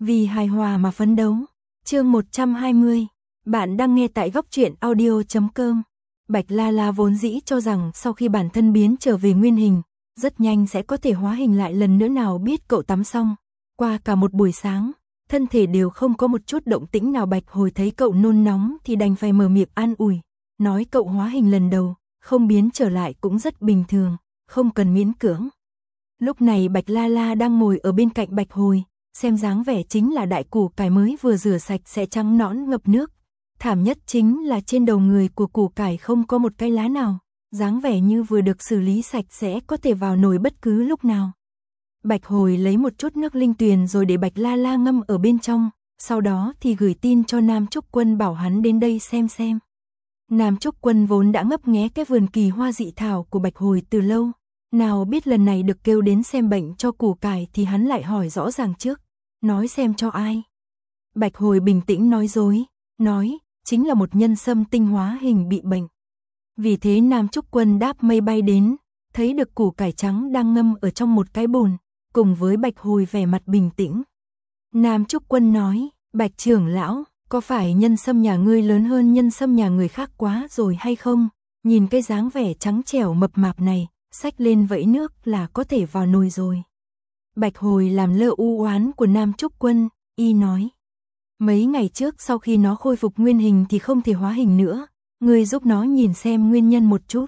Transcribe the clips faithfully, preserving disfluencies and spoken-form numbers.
Vì hài hòa mà phấn đấu. Chương một trăm hai mươi. Bạn đang nghe tại góc truyện audio chấm com. Bạch La La vốn dĩ cho rằng sau khi bản thân biến trở về nguyên hình, rất nhanh sẽ có thể hóa hình lại lần nữa, nào biết cậu tắm xong, qua cả một buổi sáng, thân thể đều không có một chút động tĩnh nào. Bạch Hồi thấy cậu nôn nóng thì đành phải mở miệng an ủi, nói cậu hóa hình lần đầu, không biến trở lại cũng rất bình thường, không cần miễn cưỡng. Lúc này Bạch La La đang ngồi ở bên cạnh Bạch Hồi, xem dáng vẻ chính là đại củ cải mới vừa rửa sạch sẽ trắng nõn ngập nước. Thảm nhất chính là trên đầu người của củ cải không có một cái lá nào, dáng vẻ như vừa được xử lý sạch sẽ có thể vào nồi bất cứ lúc nào. Bạch Hồi lấy một chút nước linh tuyền rồi để Bạch La La ngâm ở bên trong, sau đó thì gửi tin cho Nam Trúc Quân bảo hắn đến đây xem xem. Nam Trúc Quân vốn đã ngấp nghé cái vườn kỳ hoa dị thảo của Bạch Hồi từ lâu, nào biết lần này được kêu đến xem bệnh cho củ cải thì hắn lại hỏi rõ ràng trước, nói xem cho ai. Bạch Hồi bình tĩnh nói dối, nói, chính là một nhân sâm tinh hóa hình bị bệnh. Vì thế Nam Trúc Quân đáp mây bay đến, thấy được củ cải trắng đang ngâm ở trong một cái bồn, cùng với Bạch Hồi vẻ mặt bình tĩnh. Nam Trúc Quân nói, Bạch trưởng lão, có phải nhân sâm nhà ngươi lớn hơn nhân sâm nhà người khác quá rồi hay không? Nhìn cái dáng vẻ trắng trẻo mập mạp này, xách lên vẫy nước là có thể vào nồi rồi. Bạch Hồi làm lơ u oán của Nam Trúc Quân, y nói. Mấy ngày trước sau khi nó khôi phục nguyên hình thì không thể hóa hình nữa, ngươi giúp nó nhìn xem nguyên nhân một chút.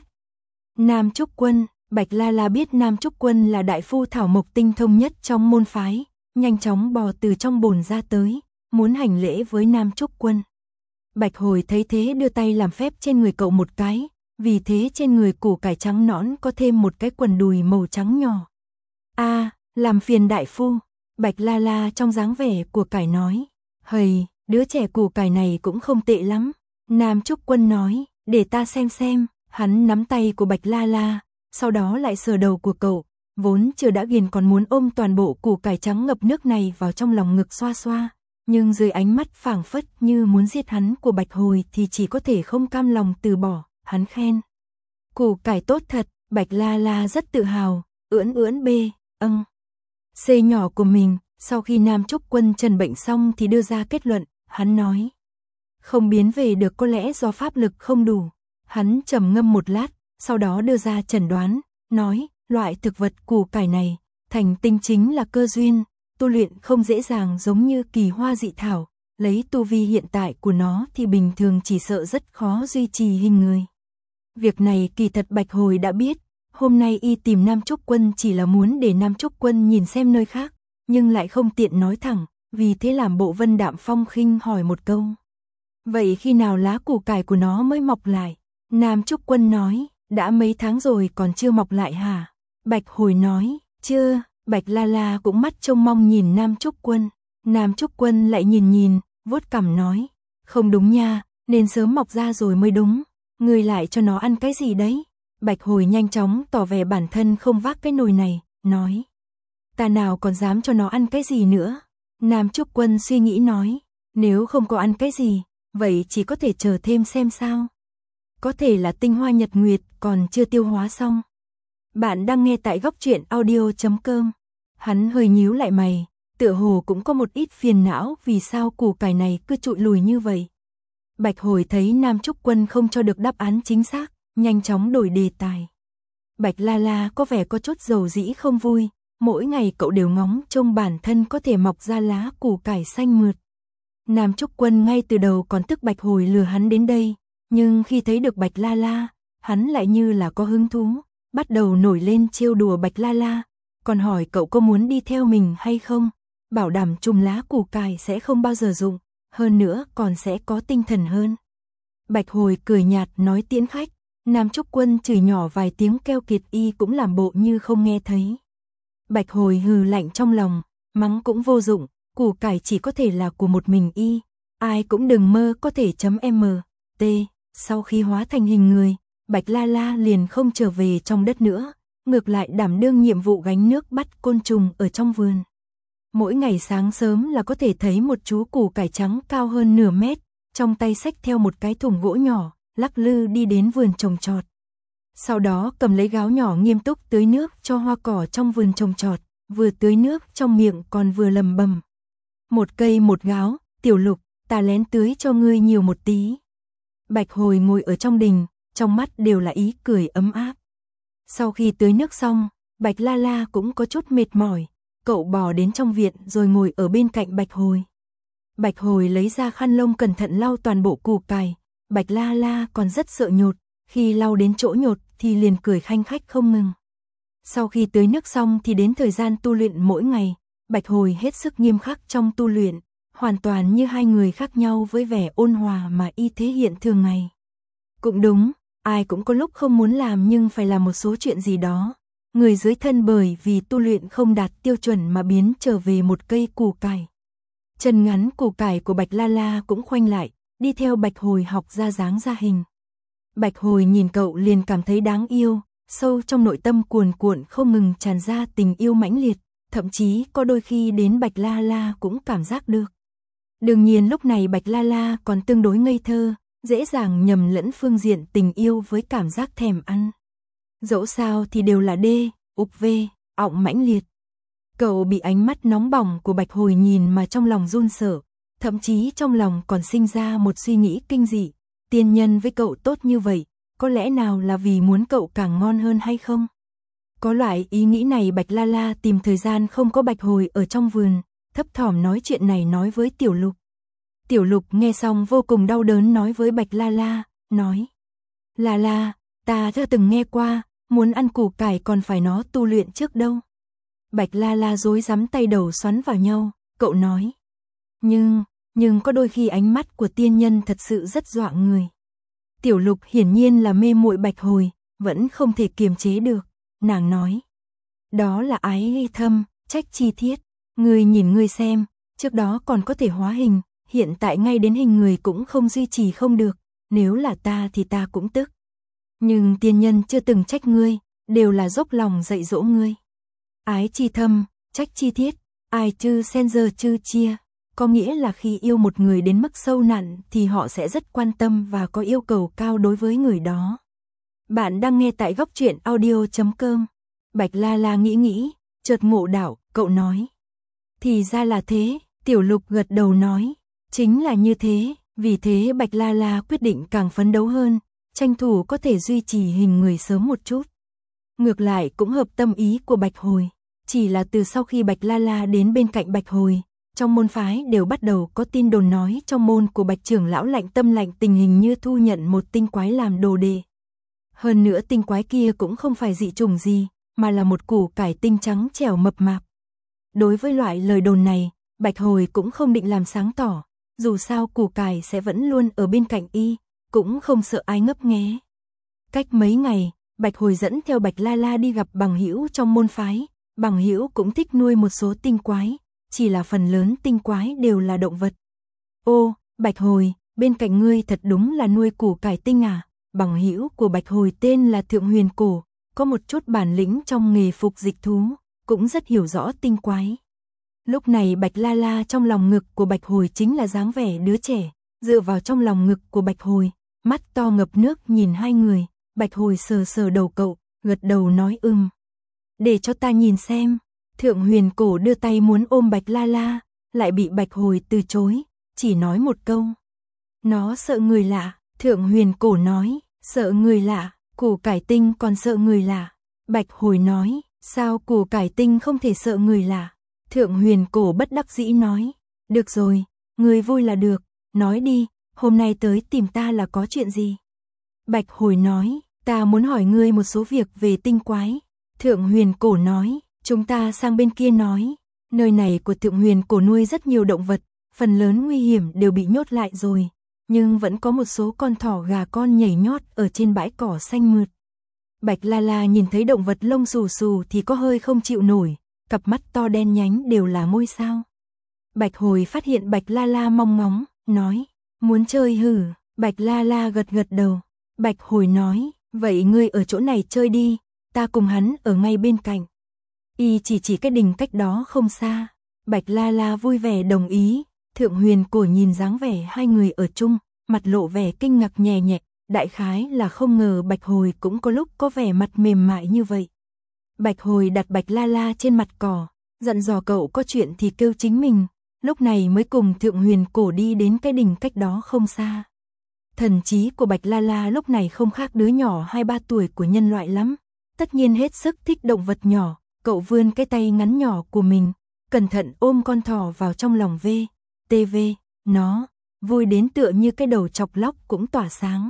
Nam Trúc Quân, Bạch La La biết Nam Trúc Quân là đại phu thảo mộc tinh thông nhất trong môn phái, nhanh chóng bò từ trong bồn ra tới, muốn hành lễ với Nam Trúc Quân. Bạch Hồi thấy thế đưa tay làm phép trên người cậu một cái, vì thế trên người củ cải trắng nõn có thêm một cái quần đùi màu trắng nhỏ. A, à, làm phiền đại phu. Bạch La La trong dáng vẻ của cải nói, hầy, đứa trẻ củ cải này cũng không tệ lắm. Nam Trúc Quân nói, để ta xem xem. Hắn nắm tay của Bạch La La, sau đó lại sờ đầu của cậu, vốn chưa đã ghiền còn muốn ôm toàn bộ củ cải trắng ngập nước này vào trong lòng ngực xoa xoa, nhưng dưới ánh mắt phảng phất như muốn giết hắn của Bạch Hồi thì chỉ có thể không cam lòng từ bỏ. Hắn khen, củ cải tốt thật. Bạch La La rất tự hào, ưỡn ưỡn bê, âng, xê nhỏ của mình. Sau khi Nam Trúc Quân trần bệnh xong thì đưa ra kết luận, hắn nói, không biến về được có lẽ do pháp lực không đủ. Hắn trầm ngâm một lát, sau đó đưa ra chẩn đoán, nói, loại thực vật củ cải này, thành tinh chính là cơ duyên, tu luyện không dễ dàng giống như kỳ hoa dị thảo, lấy tu vi hiện tại của nó thì bình thường chỉ sợ rất khó duy trì hình người. Việc này kỳ thật Bạch Hồi đã biết, hôm nay y tìm Nam Trúc Quân chỉ là muốn để Nam Trúc Quân nhìn xem nơi khác, nhưng lại không tiện nói thẳng, vì thế làm bộ vân đạm phong khinh hỏi một câu. Vậy khi nào lá củ cải của nó mới mọc lại? Nam Trúc Quân nói, đã mấy tháng rồi còn chưa mọc lại hả? Bạch Hồi nói, chưa. Bạch La La cũng mắt trông mong nhìn Nam Trúc Quân. Nam Trúc Quân lại nhìn nhìn, vuốt cằm nói, không đúng nha, nên sớm mọc ra rồi mới đúng. Ngươi lại cho nó ăn cái gì đấy? Bạch Hồi nhanh chóng tỏ vẻ bản thân không vác cái nồi này, nói, ta nào còn dám cho nó ăn cái gì nữa. Nam Trúc Quân suy nghĩ nói, nếu không có ăn cái gì, vậy chỉ có thể chờ thêm xem sao. Có thể là tinh hoa nhật nguyệt còn chưa tiêu hóa xong. Bạn đang nghe tại góc truyện audio chấm com. Hắn hơi nhíu lại mày, tựa hồ cũng có một ít phiền não vì sao củ cải này cứ trụi lùi như vậy. Bạch Hồi thấy Nam Trúc Quân không cho được đáp án chính xác, nhanh chóng đổi đề tài. Bạch La La có vẻ có chút dầu dĩ không vui, mỗi ngày cậu đều ngóng trông bản thân có thể mọc ra lá củ cải xanh mượt. Nam Trúc Quân ngay từ đầu còn tức Bạch Hồi lừa hắn đến đây, nhưng khi thấy được Bạch La La, hắn lại như là có hứng thú, bắt đầu nổi lên trêu đùa Bạch La La, còn hỏi cậu có muốn đi theo mình hay không, bảo đảm chùm lá củ cải sẽ không bao giờ rụng, hơn nữa còn sẽ có tinh thần hơn. Bạch Hồi cười nhạt nói tiễn khách, Nam Trúc Quân chửi nhỏ vài tiếng keo kiệt y cũng làm bộ như không nghe thấy. Bạch Hồi hừ lạnh trong lòng, mắng cũng vô dụng, củ cải chỉ có thể là của một mình y, ai cũng đừng mơ có thể chấm m, t. Sau khi hóa thành hình người, Bạch La La liền không trở về trong đất nữa, ngược lại đảm đương nhiệm vụ gánh nước bắt côn trùng ở trong vườn. Mỗi ngày sáng sớm là có thể thấy một chú củ cải trắng cao hơn nửa mét, trong tay xách theo một cái thùng gỗ nhỏ, lắc lư đi đến vườn trồng trọt. Sau đó cầm lấy gáo nhỏ nghiêm túc tưới nước cho hoa cỏ trong vườn trồng trọt, vừa tưới nước trong miệng còn vừa lầm bầm. Một cây một gáo, Tiểu Lục, ta lén tưới cho ngươi nhiều một tí. Bạch Hồi ngồi ở trong đình, trong mắt đều là ý cười ấm áp. Sau khi tưới nước xong, Bạch La La cũng có chút mệt mỏi, cậu bò đến trong viện rồi ngồi ở bên cạnh Bạch Hồi. Bạch Hồi lấy ra khăn lông cẩn thận lau toàn bộ củ cải, Bạch La La còn rất sợ nhột, khi lau đến chỗ nhột thì liền cười khanh khách không ngừng. Sau khi tưới nước xong thì đến thời gian tu luyện mỗi ngày, Bạch Hồi hết sức nghiêm khắc trong tu luyện, hoàn toàn như hai người khác nhau với vẻ ôn hòa mà y thế hiện thường ngày. Cũng đúng, ai cũng có lúc không muốn làm nhưng phải làm một số chuyện gì đó. Người dưới thân bởi vì tu luyện không đạt tiêu chuẩn mà biến trở về một cây củ cải. Chân ngắn củ cải của Bạch La La cũng khoanh lại, đi theo Bạch Hồi học ra dáng ra hình. Bạch Hồi nhìn cậu liền cảm thấy đáng yêu, sâu trong nội tâm cuồn cuộn không ngừng tràn ra tình yêu mãnh liệt, thậm chí có đôi khi đến Bạch La La cũng cảm giác được. Đương nhiên lúc này Bạch La La còn tương đối ngây thơ, dễ dàng nhầm lẫn phương diện tình yêu với cảm giác thèm ăn. Dẫu sao thì đều là đê, ục vê, ọng mãnh liệt. Cậu bị ánh mắt nóng bỏng của Bạch Hồi nhìn mà trong lòng run sợ, thậm chí trong lòng còn sinh ra một suy nghĩ kinh dị. Tiên nhân với cậu tốt như vậy, có lẽ nào là vì muốn cậu càng ngon hơn hay không? Có loại ý nghĩ này Bạch La La tìm thời gian không có Bạch Hồi ở trong vườn, thấp thỏm nói chuyện này nói với Tiểu Lục. Tiểu Lục nghe xong vô cùng đau đớn nói với Bạch La La, nói: La La, ta đã từng nghe qua, muốn ăn củ cải còn phải nó tu luyện trước đâu. Bạch La La rối rắm tay đầu xoắn vào nhau, cậu nói: Nhưng, nhưng có đôi khi ánh mắt của tiên nhân thật sự rất dọa người. Tiểu Lục hiển nhiên là mê muội Bạch Hồi, vẫn không thể kiềm chế được, nàng nói: Đó là ái thâm, trách chi thiết, ngươi nhìn ngươi xem, trước đó còn có thể hóa hình, hiện tại ngay đến hình người cũng không duy trì không được, nếu là ta thì ta cũng tức. Nhưng tiên nhân chưa từng trách ngươi, đều là dốc lòng dạy dỗ ngươi. Ái chi thâm, trách chi thiết, ai chư sen giờ chư chia, có nghĩa là khi yêu một người đến mức sâu nặng thì họ sẽ rất quan tâm và có yêu cầu cao đối với người đó. Bạn đang nghe tại góc truyện audio chấm com. Bạch La La nghĩ nghĩ, chợt ngộ đạo, cậu nói: Thì ra là thế, Tiểu Lục gật đầu nói: Chính là như thế, vì thế Bạch La La quyết định càng phấn đấu hơn, tranh thủ có thể duy trì hình người sớm một chút. Ngược lại cũng hợp tâm ý của Bạch Hồi, chỉ là từ sau khi Bạch La La đến bên cạnh Bạch Hồi, trong môn phái đều bắt đầu có tin đồn nói trong môn của Bạch trưởng lão lạnh tâm lạnh tình hình như thu nhận một tinh quái làm đồ đệ. Hơn nữa tinh quái kia cũng không phải dị chủng gì, mà là một củ cải tinh trắng trẻo mập mạp. Đối với loại lời đồn này, Bạch Hồi cũng không định làm sáng tỏ, dù sao củ cải sẽ vẫn luôn ở bên cạnh y, cũng không sợ ai ngấp nghé. Cách mấy ngày, Bạch Hồi dẫn theo Bạch La La đi gặp bằng hữu trong môn phái, bằng hữu cũng thích nuôi một số tinh quái, chỉ là phần lớn tinh quái đều là động vật. Ô, Bạch Hồi, bên cạnh ngươi thật đúng là nuôi củ cải tinh à? Bằng hữu của Bạch Hồi tên là Thượng Huyền Cổ, có một chút bản lĩnh trong nghề phục dịch thú, cũng rất hiểu rõ tinh quái. Lúc này Bạch La La trong lòng ngực của Bạch Hồi chính là dáng vẻ đứa trẻ, dựa vào trong lòng ngực của Bạch Hồi, mắt to ngập nước nhìn hai người, Bạch Hồi sờ sờ đầu cậu, gật đầu nói ừm. Để cho ta nhìn xem. Thượng Huyền Cổ đưa tay muốn ôm Bạch La La, lại bị Bạch Hồi từ chối, chỉ nói một câu: Nó sợ người lạ. Thượng Huyền Cổ nói: Sợ người lạ, củ cải tinh còn sợ người lạ. Bạch Hồi nói: Sao củ cải tinh không thể sợ người lạ? Thượng Huyền Cổ bất đắc dĩ nói: Được rồi, người vui là được, nói đi, hôm nay tới tìm ta là có chuyện gì? Bạch Hồi nói: Ta muốn hỏi ngươi một số việc về tinh quái. Thượng Huyền Cổ nói: Chúng ta sang bên kia nói. Nơi này của Thượng Huyền Cổ nuôi rất nhiều động vật, phần lớn nguy hiểm đều bị nhốt lại rồi, nhưng vẫn có một số con thỏ gà con nhảy nhót ở trên bãi cỏ xanh mượt. Bạch La La nhìn thấy động vật lông xù xù thì có hơi không chịu nổi, cặp mắt to đen nhánh đều là ngôi sao. Bạch Hồi phát hiện Bạch La La mong ngóng, nói: Muốn chơi hử? Bạch La La gật gật đầu. Bạch Hồi nói: Vậy ngươi ở chỗ này chơi đi, ta cùng hắn ở ngay bên cạnh. Y chỉ chỉ cái đình cách đó không xa. Bạch La La vui vẻ đồng ý. Thượng Huyền Cổ nhìn dáng vẻ hai người ở chung, mặt lộ vẻ kinh ngạc nhẹ nhẹ, đại khái là không ngờ Bạch Hồi cũng có lúc có vẻ mặt mềm mại như vậy. Bạch Hồi đặt Bạch La La trên mặt cỏ, dặn dò cậu có chuyện thì kêu chính mình, lúc này mới cùng Thượng Huyền Cổ đi đến cái đỉnh cách đó không xa. Thần trí của Bạch La La lúc này không khác đứa nhỏ hai ba tuổi của nhân loại lắm, tất nhiên hết sức thích động vật nhỏ, cậu vươn cái tay ngắn nhỏ của mình, cẩn thận ôm con thỏ vào trong lòng v, tê vê, nó, vui đến tựa như cái đầu chọc lóc cũng tỏa sáng.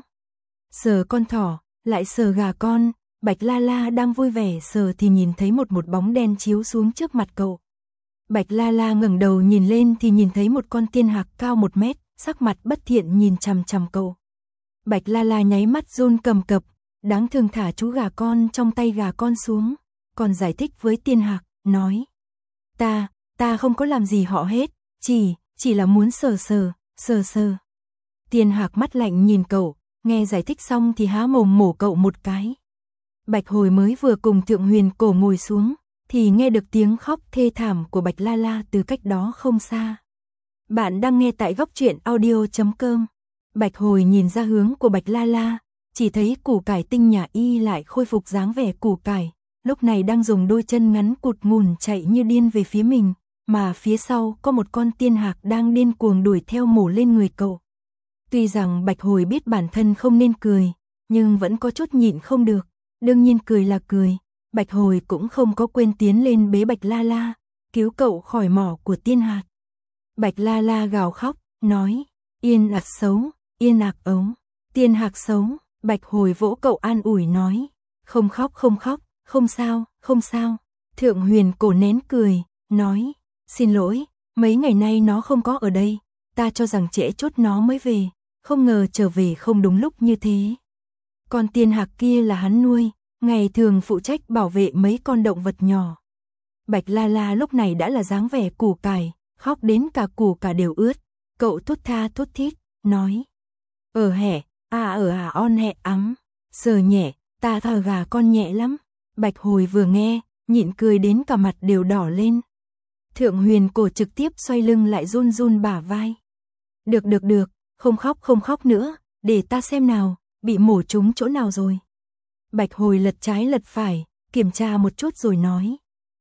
Sờ con thỏ, lại sờ gà con, Bạch La La đang vui vẻ sờ thì nhìn thấy một một bóng đen chiếu xuống trước mặt cậu. Bạch La La ngẩng đầu nhìn lên thì nhìn thấy một con tiên hạc cao một mét, sắc mặt bất thiện nhìn chằm chằm cậu. Bạch La La nháy mắt run cầm cập, đáng thương thả chú gà con trong tay gà con xuống, còn giải thích với tiên hạc, nói: Ta, ta không có làm gì họ hết, chỉ, chỉ là muốn sờ sờ, sờ sờ. Tiên hạc mắt lạnh nhìn cậu, nghe giải thích xong thì há mồm mổ cậu một cái. Bạch Hồi mới vừa cùng Thượng Huyền Cổ ngồi xuống, thì nghe được tiếng khóc thê thảm của Bạch La La từ cách đó không xa. Bạn đang nghe tại góc truyện audio chấm com. Bạch Hồi nhìn ra hướng của Bạch La La, chỉ thấy củ cải tinh nhà y lại khôi phục dáng vẻ củ cải, lúc này đang dùng đôi chân ngắn cụt ngùn chạy như điên về phía mình, mà phía sau có một con tiên hạc đang điên cuồng đuổi theo mổ lên người cậu. Tuy rằng Bạch Hồi biết bản thân không nên cười, nhưng vẫn có chút nhịn không được, đương nhiên cười là cười. Bạch Hồi cũng không có quên tiến lên bế Bạch La La, cứu cậu khỏi mỏ của tiên hạc. Bạch La La gào khóc, nói: Yên ạc xấu, yên ạc ấu, tiên hạc xấu. Bạch Hồi vỗ cậu an ủi nói: Không khóc không khóc, không sao, không sao. Thượng Huyền Cổ nén cười, nói: Xin lỗi, mấy ngày nay nó không có ở đây, ta cho rằng trễ chốt nó mới về, không ngờ trở về không đúng lúc như thế. Con tiên hạc kia là hắn nuôi, ngày thường phụ trách bảo vệ mấy con động vật nhỏ. Bạch La La lúc này đã là dáng vẻ củ cải, khóc đến cả củ cải đều ướt. Cậu thút tha thút thít, nói: Ở hẻ, à ở à on hẹ ấm, sờ nhẹ, ta thờ gà con nhẹ lắm. Bạch Hồi vừa nghe, nhịn cười đến cả mặt đều đỏ lên. Thượng Huyền Cổ trực tiếp xoay lưng lại run run bả vai. Được được được, không khóc không khóc nữa, để ta xem nào, bị mổ trúng chỗ nào rồi. Bạch Hồi lật trái lật phải, kiểm tra một chút rồi nói: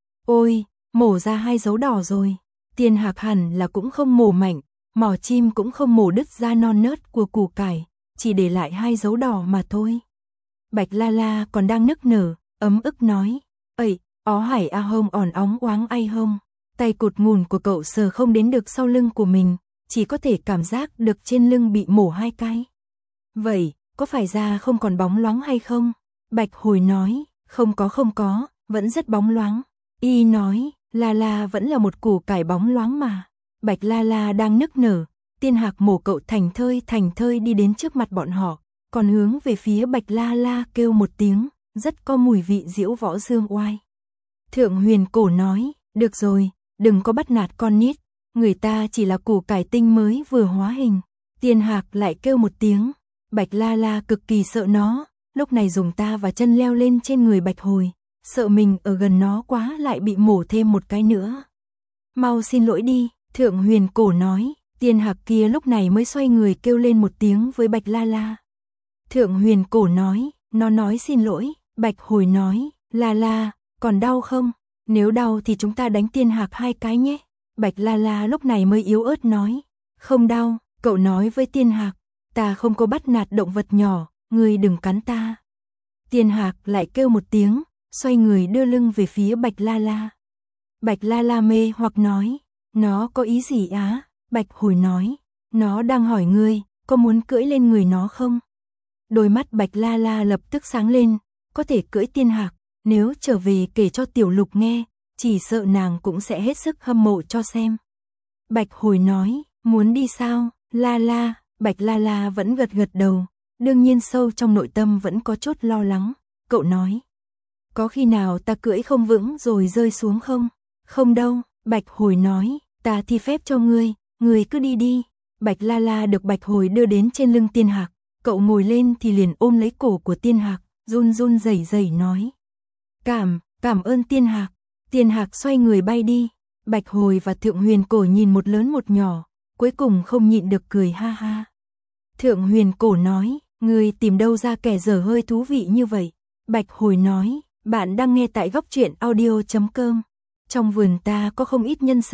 Ôi, mổ ra hai dấu đỏ rồi. Tiên hạc hẳn là cũng không mổ mạnh, mỏ chim cũng không mổ đứt ra non nớt của củ cải, chỉ để lại hai dấu đỏ mà thôi. Bạch La La còn đang nức nở, ấm ức nói: Ây, ó hải a hông ỏn óng oáng ai hông. Tay cụt ngùn của cậu sờ không đến được sau lưng của mình, chỉ có thể cảm giác được trên lưng bị mổ hai cái. Vậy, có phải da không còn bóng loáng hay không? Bạch Hồi nói: Không có không có, vẫn rất bóng loáng. Y nói: La La vẫn là một củ cải bóng loáng mà. Bạch La La đang nức nở, tiên hạc mổ cậu thành thơi thành thơi đi đến trước mặt bọn họ, còn hướng về phía Bạch La La kêu một tiếng, rất có mùi vị diễu võ dương oai. Thượng Huyền Cổ nói: Được rồi, đừng có bắt nạt con nít, người ta chỉ là củ cải tinh mới vừa hóa hình. Tiên hạc lại kêu một tiếng, Bạch La La cực kỳ sợ nó, lúc này dùng ta và chân leo lên trên người Bạch Hồi, sợ mình ở gần nó quá lại bị mổ thêm một cái nữa. Mau xin lỗi đi, Thượng Huyền Cổ nói. Tiên hạc kia lúc này mới xoay người kêu lên một tiếng với Bạch La La. Thượng Huyền Cổ nói: Nó nói xin lỗi. Bạch Hồi nói: La La, còn đau không? Nếu đau thì chúng ta đánh tiên hạc hai cái nhé. Bạch La La lúc này mới yếu ớt nói: Không đau. Cậu nói với tiên hạc: Ta không có bắt nạt động vật nhỏ, ngươi đừng cắn ta. Tiên hạc lại kêu một tiếng, xoay người đưa lưng về phía Bạch La La. Bạch La La mê hoặc nói: Nó có ý gì á? Bạch Hồi nói: Nó đang hỏi ngươi, có muốn cưỡi lên người nó không? Đôi mắt Bạch La La lập tức sáng lên, có thể cưỡi tiên hạc, nếu trở về kể cho Tiểu Lục nghe, chỉ sợ nàng cũng sẽ hết sức hâm mộ cho xem. Bạch Hồi nói: Muốn đi sao? La La. Bạch La La vẫn gật gật đầu, đương nhiên sâu trong nội tâm vẫn có chút lo lắng. Cậu nói: Có khi nào ta cưỡi không vững rồi rơi xuống không? Không đâu. Bạch Hồi nói: Ta thi phép cho ngươi, ngươi cứ đi đi. Bạch La La được Bạch Hồi đưa đến trên lưng tiên hạc, cậu ngồi lên thì liền ôm lấy cổ của tiên hạc, run run rẩy rẩy nói: Cảm, cảm ơn tiên hạc. Tiên hạc xoay người bay đi. Bạch Hồi và Thượng Huyền Cổ nhìn một lớn một nhỏ, cuối cùng không nhịn được cười ha ha. Thượng Huyền Cổ nói: Ngươi tìm đâu ra kẻ dở hơi thú vị như vậy? Bạch Hồi nói: Bạn đang nghe tại góc truyện audio chấm com. Trong vườn ta có không ít nhân sâm,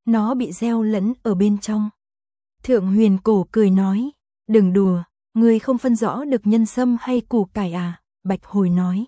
nó bị gieo lẫn ở bên trong. Thượng Huyền Cổ cười nói, đừng đùa, ngươi không phân rõ được nhân sâm hay củ cải à, Bạch Hồi nói.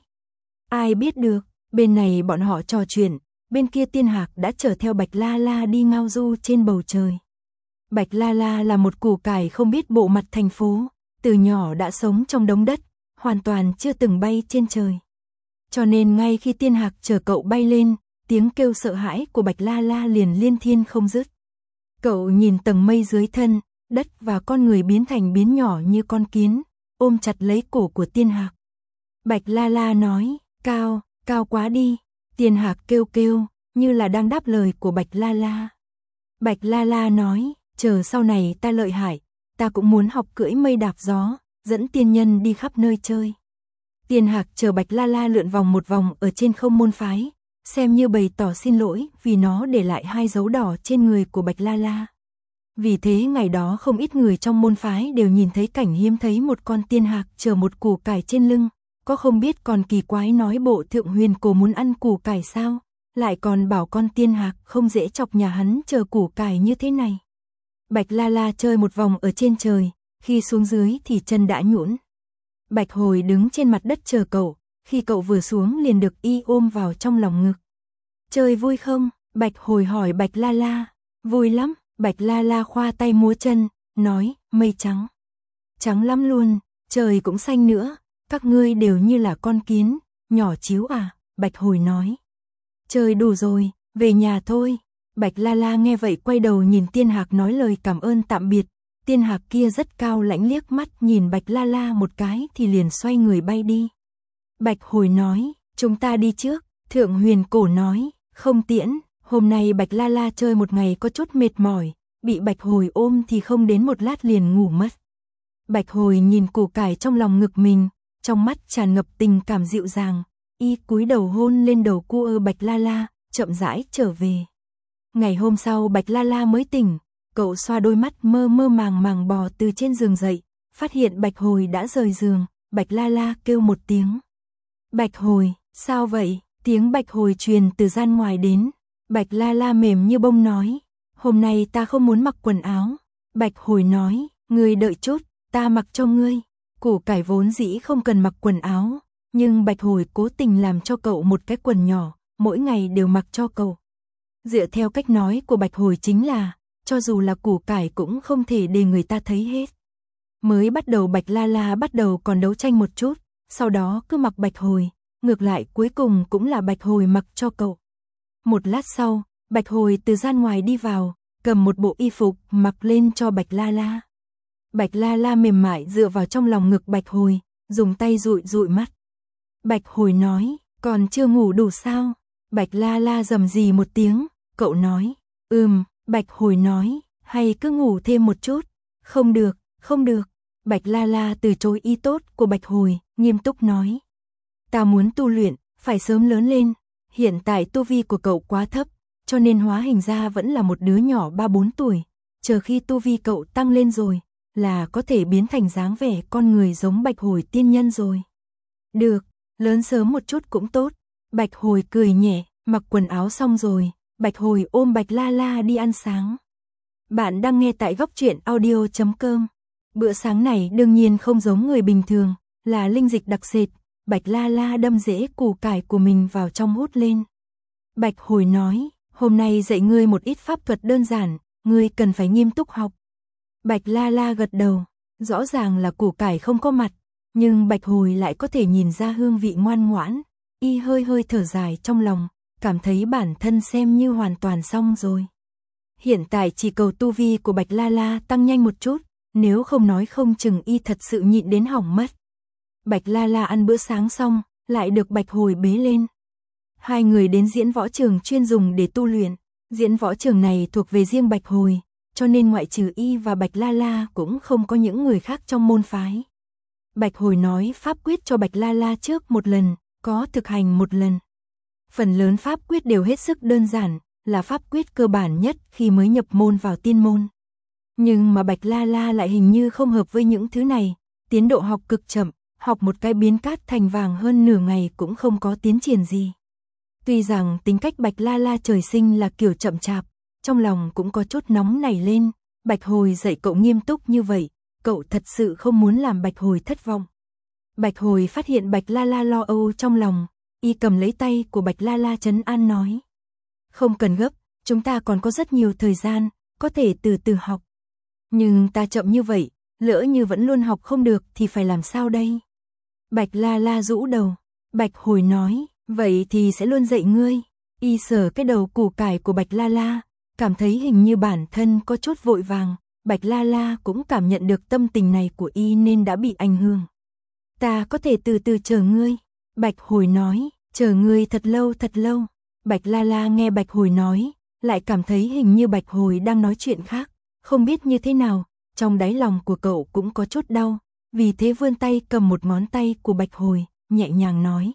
Ai biết được, bên này bọn họ trò chuyện, bên kia Tiên Hạc đã chở theo Bạch La La đi ngao du trên bầu trời. Bạch La La là một củ cải không biết bộ mặt thành phố, từ nhỏ đã sống trong đống đất, hoàn toàn chưa từng bay trên trời. Cho nên ngay khi Tiên Hạc chở cậu bay lên, tiếng kêu sợ hãi của Bạch La La liền liên thiên không dứt. Cậu nhìn tầng mây dưới thân, đất và con người biến thành biến nhỏ như con kiến, ôm chặt lấy cổ của Tiên Hạc. Bạch La La nói, cao, cao quá đi. Tiên Hạc kêu kêu, như là đang đáp lời của Bạch La La. Bạch La La nói, chờ sau này ta lợi hại, ta cũng muốn học cưỡi mây đạp gió, dẫn tiên nhân đi khắp nơi chơi. Tiên Hạc chờ Bạch La La lượn vòng một vòng ở trên không môn phái, xem như bày tỏ xin lỗi vì nó để lại hai dấu đỏ trên người của Bạch La La. Vì thế ngày đó không ít người trong môn phái đều nhìn thấy cảnh hiếm thấy một con tiên hạc chở một củ cải trên lưng, có không biết còn kỳ quái nói bộ Thượng Huyền Cổ muốn ăn củ cải sao, lại còn bảo con tiên hạc không dễ chọc nhà hắn chờ củ cải như thế này. Bạch La La chơi một vòng ở trên trời, khi xuống dưới thì chân đã nhũn. Bạch Hồi đứng trên mặt đất chờ cậu, khi cậu vừa xuống liền được y ôm vào trong lòng ngực. Chơi vui không? Bạch Hồi hỏi Bạch La La. Vui lắm, Bạch La La khoa tay múa chân, nói, mây trắng. Trắng lắm luôn, trời cũng xanh nữa, các ngươi đều như là con kiến, nhỏ chíu à, Bạch Hồi nói. Chơi đủ rồi, về nhà thôi. Bạch La La nghe vậy quay đầu nhìn Tiên Hạc nói lời cảm ơn tạm biệt. Tiên Hạc kia rất cao lãnh liếc mắt nhìn Bạch La La một cái thì liền xoay người bay đi. Bạch Hồi nói, chúng ta đi trước. Thượng Huyền Cổ nói, không tiễn, hôm nay Bạch La La chơi một ngày có chút mệt mỏi, bị Bạch Hồi ôm thì không đến một lát liền ngủ mất. Bạch Hồi nhìn củ cải trong lòng ngực mình, trong mắt tràn ngập tình cảm dịu dàng, y cúi đầu hôn lên đầu cu ơ Bạch La La, chậm rãi trở về. Ngày hôm sau Bạch La La mới tỉnh, cậu xoa đôi mắt mơ mơ màng màng bò từ trên giường dậy, phát hiện Bạch Hồi đã rời giường, Bạch La La kêu một tiếng. Bạch Hồi, sao vậy? Tiếng Bạch Hồi truyền từ gian ngoài đến. Bạch La La mềm như bông nói, hôm nay ta không muốn mặc quần áo. Bạch Hồi nói, ngươi đợi chút, ta mặc cho ngươi. Củ cải vốn dĩ không cần mặc quần áo, nhưng Bạch Hồi cố tình làm cho cậu một cái quần nhỏ, mỗi ngày đều mặc cho cậu. Dựa theo cách nói của Bạch Hồi chính là, cho dù là củ cải cũng không thể để người ta thấy hết. Mới bắt đầu Bạch La La bắt đầu còn đấu tranh một chút, sau đó cứ mặc Bạch Hồi, ngược lại cuối cùng cũng là Bạch Hồi mặc cho cậu. Một lát sau, Bạch Hồi từ gian ngoài đi vào, cầm một bộ y phục mặc lên cho Bạch La La. Bạch La La mềm mại dựa vào trong lòng ngực Bạch Hồi, dùng tay dụi dụi mắt. Bạch Hồi nói, còn chưa ngủ đủ sao? Bạch La La rầm rì một tiếng, cậu nói, ừm, Bạch Hồi nói, hay cứ ngủ thêm một chút. Không được, không được. Bạch La La từ chối ý tốt của Bạch Hồi, nghiêm túc nói. Ta muốn tu luyện, phải sớm lớn lên. Hiện tại tu vi của cậu quá thấp, cho nên hóa hình ra vẫn là một đứa nhỏ ba bốn tuổi. Chờ khi tu vi cậu tăng lên rồi, là có thể biến thành dáng vẻ con người giống Bạch Hồi tiên nhân rồi. Được, lớn sớm một chút cũng tốt. Bạch Hồi cười nhẹ, mặc quần áo xong rồi, Bạch Hồi ôm Bạch La La đi ăn sáng. Bạn đang nghe tại góc truyện audio chấm com. Bữa sáng này đương nhiên không giống người bình thường, là linh dịch đặc sệt. Bạch La La đâm rễ củ cải của mình vào trong hút lên. Bạch Hồi nói, hôm nay dạy ngươi một ít pháp thuật đơn giản, ngươi cần phải nghiêm túc học. Bạch La La gật đầu, rõ ràng là củ cải không có mặt, nhưng Bạch Hồi lại có thể nhìn ra hương vị ngoan ngoãn, y hơi hơi thở dài trong lòng, cảm thấy bản thân xem như hoàn toàn xong rồi. Hiện tại chỉ cầu tu vi của Bạch La La tăng nhanh một chút, nếu không nói không chừng y thật sự nhịn đến hỏng mất. Bạch La La ăn bữa sáng xong, lại được Bạch Hồi bế lên. Hai người đến diễn võ trường chuyên dùng để tu luyện, diễn võ trường này thuộc về riêng Bạch Hồi, cho nên ngoại trừ y và Bạch La La cũng không có những người khác trong môn phái. Bạch Hồi nói pháp quyết cho Bạch La La trước một lần, có thực hành một lần. Phần lớn pháp quyết đều hết sức đơn giản, là pháp quyết cơ bản nhất khi mới nhập môn vào tiên môn. Nhưng mà Bạch La La lại hình như không hợp với những thứ này, tiến độ học cực chậm, học một cái biến cát thành vàng hơn nửa ngày cũng không có tiến triển gì. Tuy rằng tính cách Bạch La La trời sinh là kiểu chậm chạp, trong lòng cũng có chút nóng nảy lên. Bạch Hồi dạy cậu nghiêm túc như vậy, cậu thật sự không muốn làm Bạch Hồi thất vọng. Bạch Hồi phát hiện Bạch La La lo âu trong lòng, y cầm lấy tay của Bạch La La trấn an nói. Không cần gấp, chúng ta còn có rất nhiều thời gian, có thể từ từ học. Nhưng ta chậm như vậy, lỡ như vẫn luôn học không được thì phải làm sao đây? Bạch La La rũ đầu, Bạch Hồi nói, vậy thì sẽ luôn dạy ngươi. Y sờ cái đầu củ cải của Bạch La La, cảm thấy hình như bản thân có chút vội vàng. Bạch La La cũng cảm nhận được tâm tình này của y nên đã bị ảnh hưởng. Ta có thể từ từ chờ ngươi. Bạch Hồi nói, chờ ngươi thật lâu thật lâu. Bạch La La nghe Bạch Hồi nói, lại cảm thấy hình như Bạch Hồi đang nói chuyện khác, không biết như thế nào, trong đáy lòng của cậu cũng có chút đau, vì thế vươn tay cầm một ngón tay của Bạch Hồi, nhẹ nhàng nói.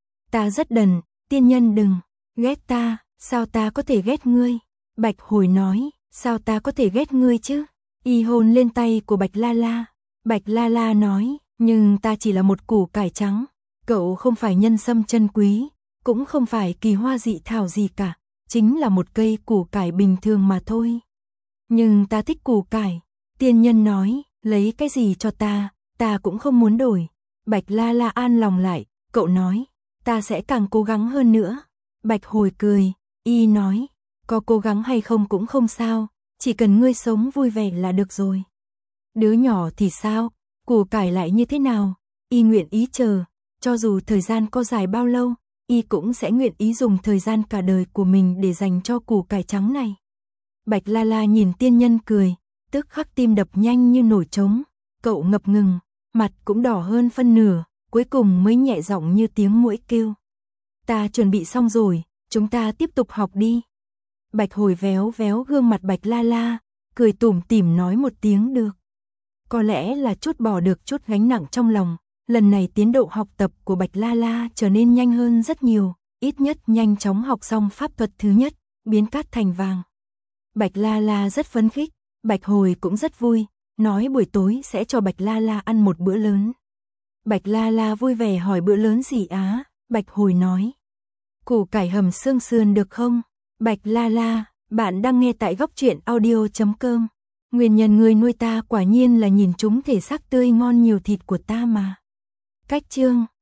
Ta rất đần, tiên nhân đừng ghét ta, sao ta có thể ghét ngươi? Bạch Hồi nói, sao ta có thể ghét ngươi chứ? Y hôn lên tay của Bạch La La. Bạch La La nói, nhưng ta chỉ là một củ cải trắng, cậu không phải nhân sâm chân quý, cũng không phải kỳ hoa dị thảo gì cả, chính là một cây củ cải bình thường mà thôi. Nhưng ta thích củ cải. Tiên nhân nói, lấy cái gì cho ta, ta cũng không muốn đổi. Bạch La La an lòng lại, cậu nói, ta sẽ càng cố gắng hơn nữa. Bạch Hồi cười, y nói, có cố gắng hay không cũng không sao, chỉ cần ngươi sống vui vẻ là được rồi. Đứa nhỏ thì sao, củ cải lại như thế nào, y nguyện ý chờ, cho dù thời gian có dài bao lâu, y cũng sẽ nguyện ý dùng thời gian cả đời của mình để dành cho củ cải trắng này. Bạch La La nhìn tiên nhân cười, tức khắc tim đập nhanh như nổi trống, cậu ngập ngừng, mặt cũng đỏ hơn phân nửa, cuối cùng mới nhẹ giọng như tiếng muỗi kêu. Ta chuẩn bị xong rồi, chúng ta tiếp tục học đi. Bạch Hồi véo véo gương mặt Bạch La La, cười tủm tỉm nói một tiếng được. Có lẽ là chút bỏ được chút gánh nặng trong lòng, lần này tiến độ học tập của Bạch La La trở nên nhanh hơn rất nhiều, ít nhất nhanh chóng học xong pháp thuật thứ nhất, biến cát thành vàng. Bạch La La rất phấn khích, Bạch Hồi cũng rất vui, nói buổi tối sẽ cho Bạch La La ăn một bữa lớn. Bạch La La vui vẻ hỏi bữa lớn gì á? Bạch Hồi nói, củ cải hầm xương sườn được không? Bạch La La, bạn đang nghe tại góc truyện audio chấm com. Nguyên nhân người nuôi ta quả nhiên là nhìn chúng thể xác tươi ngon nhiều thịt của ta mà. Cách chương